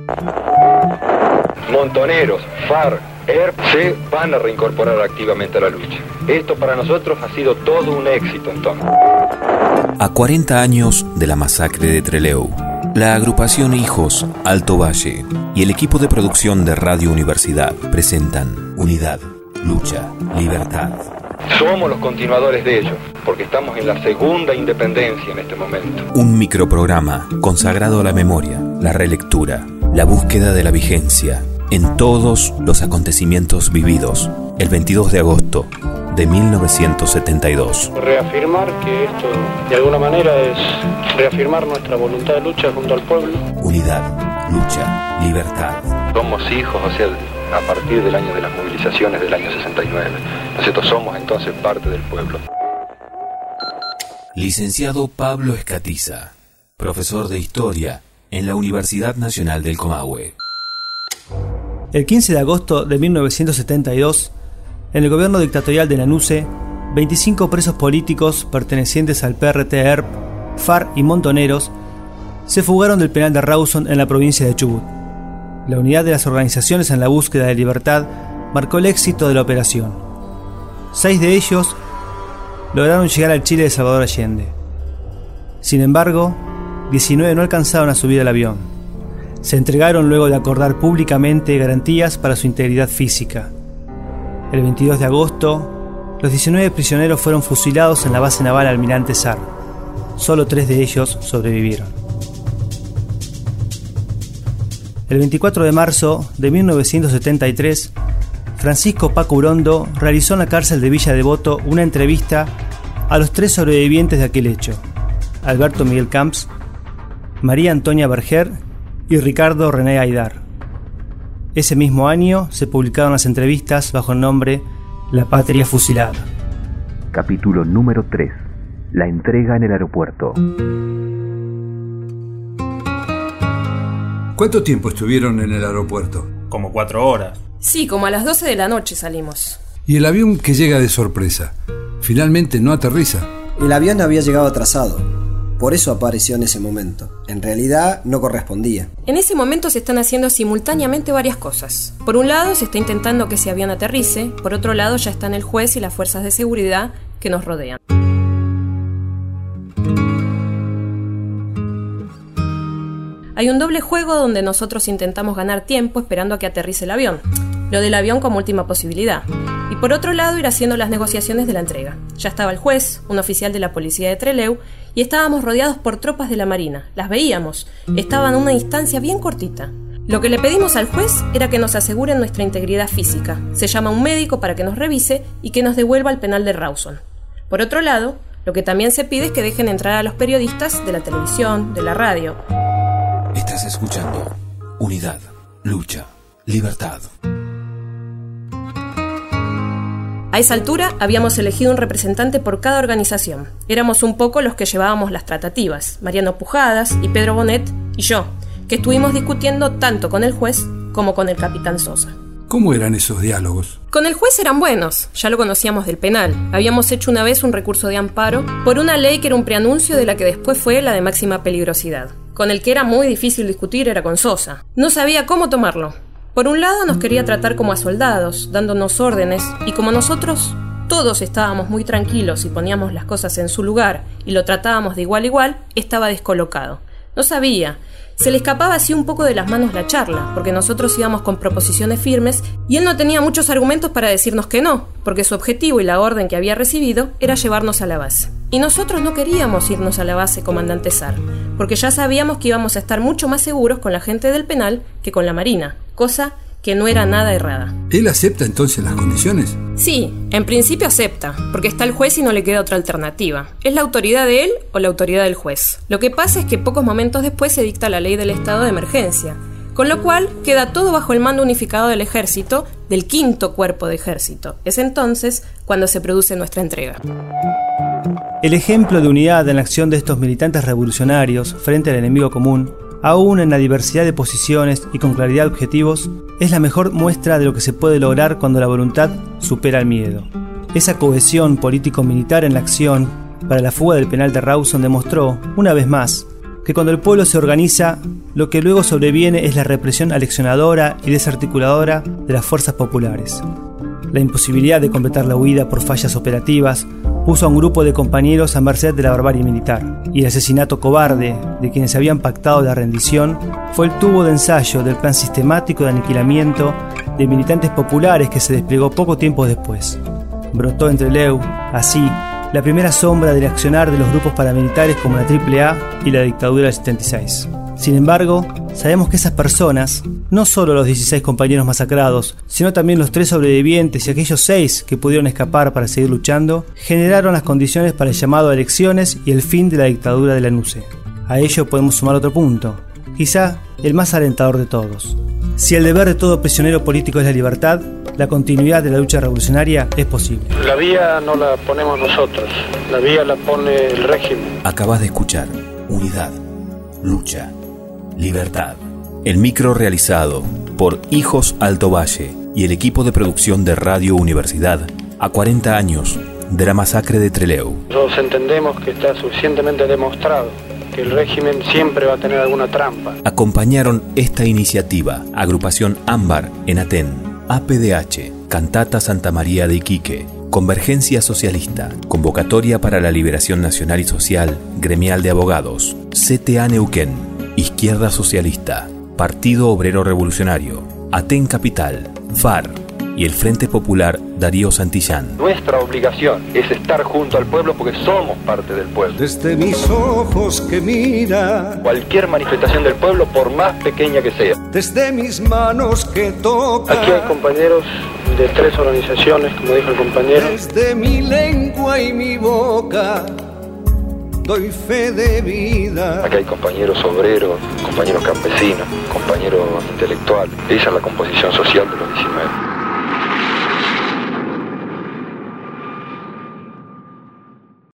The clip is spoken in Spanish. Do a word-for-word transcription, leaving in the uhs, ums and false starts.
Montoneros, FARC, E R P se van a reincorporar activamente a la lucha. Esto para nosotros ha sido todo un éxito entonces. A cuarenta años de la masacre de Trelew, la agrupación Hijos Alto Valle y el equipo de producción de Radio Universidad presentan Unidad, Lucha, Libertad. Somos los continuadores de ellos, porque estamos en la segunda independencia en este momento. Un microprograma consagrado a la memoria, la relectura, la búsqueda de la vigencia en todos los acontecimientos vividos el veintidós de agosto de mil novecientos setenta y dos. Reafirmar que esto de alguna manera es reafirmar nuestra voluntad de lucha junto al pueblo. Unidad, lucha, libertad. Somos hijos, o sea, a partir del año de las movilizaciones del año sesenta y nueve. Nosotros somos entonces parte del pueblo. Licenciado Pablo Escatiza, profesor de Historia en la Universidad Nacional del Comahue. El quince de agosto de mil novecientos setenta y dos, en el gobierno dictatorial de Lanuse, veinticinco presos políticos pertenecientes al P R T, E R P, FARC y Montoneros se fugaron del penal de Rawson en la provincia de Chubut. La unidad de las organizaciones en la búsqueda de libertad marcó el éxito de la operación. Seis de ellos lograron llegar al Chile de Salvador Allende. Sin embargo, diecinueve no alcanzaron a subir al avión. Se entregaron luego de acordar públicamente garantías para su integridad física. El veintidós de agosto, los diecinueve prisioneros fueron fusilados en la base naval Almirante Sar. Solo tres de ellos sobrevivieron. El veinticuatro de marzo de mil novecientos setenta y tres, Francisco Paco Urondo realizó en la cárcel de Villa Devoto una entrevista a los tres sobrevivientes de aquel hecho: Alberto Miguel Camps, María Antonia Berger y Ricardo René Aydar. Ese mismo año se publicaron las entrevistas bajo el nombre La Patria Fusilada. Capítulo número tres. La entrega en el aeropuerto. ¿Cuánto tiempo estuvieron en el aeropuerto? Como cuatro horas. Sí, como a las doce de la noche salimos. ¿Y el avión que llega de sorpresa? ¿Finalmente no aterriza? El avión había llegado atrasado. Por eso apareció en ese momento. En realidad no correspondía. En ese momento se están haciendo simultáneamente varias cosas. Por un lado se está intentando que ese avión aterrice. Por otro lado ya están el juez y las fuerzas de seguridad que nos rodean. Hay un doble juego donde nosotros intentamos ganar tiempo esperando a que aterrice el avión. Lo del avión como última posibilidad. Y por otro lado ir haciendo las negociaciones de la entrega. Ya estaba el juez, un oficial de la policía de Trelew, y estábamos rodeados por tropas de la Marina. Las veíamos, estaban a una distancia bien cortita. Lo que le pedimos al juez era que nos aseguren nuestra integridad física. Se llama a un médico para que nos revise y que nos devuelva al penal de Rawson. Por otro lado, lo que también se pide es que dejen entrar a los periodistas de la televisión, de la radio. Estás escuchando Unidad, Lucha, Libertad. A esa altura habíamos elegido un representante por cada organización. Éramos un poco los que llevábamos las tratativas, Mariano Pujadas y Pedro Bonet y yo, que estuvimos discutiendo tanto con el juez como con el capitán Sosa. ¿Cómo eran esos diálogos? Con el juez eran buenos, ya lo conocíamos del penal. Habíamos hecho una vez un recurso de amparo por una ley que era un preanuncio de la que después fue la de máxima peligrosidad. Con el que era muy difícil discutir era con Sosa. No sabía cómo tomarlo. Por un lado nos quería tratar como a soldados, dándonos órdenes, y como nosotros todos estábamos muy tranquilos y poníamos las cosas en su lugar y lo tratábamos de igual a igual, estaba descolocado. No sabía. Se le escapaba así un poco de las manos la charla, porque nosotros íbamos con proposiciones firmes y él no tenía muchos argumentos para decirnos que no, porque su objetivo y la orden que había recibido era llevarnos a la base. Y nosotros no queríamos irnos a la base, comandante Sar, porque ya sabíamos que íbamos a estar mucho más seguros con la gente del penal que con la Marina, cosa que no era nada errada. ¿Él acepta entonces las condiciones? Sí, en principio acepta, porque está el juez y no le queda otra alternativa. ¿Es la autoridad de él o la autoridad del juez? Lo que pasa es que pocos momentos después se dicta la ley del estado de emergencia, con lo cual queda todo bajo el mando unificado del ejército, del quinto cuerpo de ejército. Es entonces cuando se produce nuestra entrega. El ejemplo de unidad en la acción de estos militantes revolucionarios frente al enemigo común, aún en la diversidad de posiciones y con claridad de objetivos, es la mejor muestra de lo que se puede lograr cuando la voluntad supera el miedo. Esa cohesión político-militar en la acción para la fuga del penal de Rawson demostró, una vez más, que cuando el pueblo se organiza, lo que luego sobreviene es la represión aleccionadora y desarticuladora de las fuerzas populares. La imposibilidad de completar la huida por fallas operativas puso a un grupo de compañeros a merced de la barbarie militar, y el asesinato cobarde de quienes habían pactado la rendición fue el tubo de ensayo del plan sistemático de aniquilamiento de militantes populares que se desplegó poco tiempo después. Brotó en Trelew, así, la primera sombra del accionar de los grupos paramilitares como la triple A y la dictadura del setenta y seis. Sin embargo, sabemos que esas personas, no solo los dieciséis compañeros masacrados, sino también los tres sobrevivientes y aquellos seis que pudieron escapar para seguir luchando, generaron las condiciones para el llamado a elecciones y el fin de la dictadura de la N U C E. A ello podemos sumar otro punto, quizá el más alentador de todos. Si el deber de todo prisionero político es la libertad, la continuidad de la lucha revolucionaria es posible. La vía no la ponemos nosotros, la vía la pone el régimen. Acabas de escuchar Unidad, Lucha, Libertad. El micro realizado por Hijos Alto Valle y el equipo de producción de Radio Universidad a cuarenta años de la masacre de Trelew. Nosotros entendemos que está suficientemente demostrado que el régimen siempre va a tener alguna trampa. Acompañaron esta iniciativa Agrupación Ámbar en Aten, A P D H, Cantata Santa María de Iquique, Convergencia Socialista, Convocatoria para la Liberación Nacional y Social, Gremial de Abogados, C T A Neuquén, Izquierda Socialista, Partido Obrero Revolucionario, Aten Capital, F A R y el Frente Popular Darío Santillán. Nuestra obligación es estar junto al pueblo porque somos parte del pueblo. Desde mis ojos que mira, cualquier manifestación del pueblo, por más pequeña que sea. Desde mis manos que tocan. Aquí hay compañeros de tres organizaciones, como dijo el compañero. Desde mi lengua y mi boca doy fe de vida. Aquí hay compañeros obreros, compañeros campesinos, compañeros intelectuales. Esa es la composición social de los diecinueve.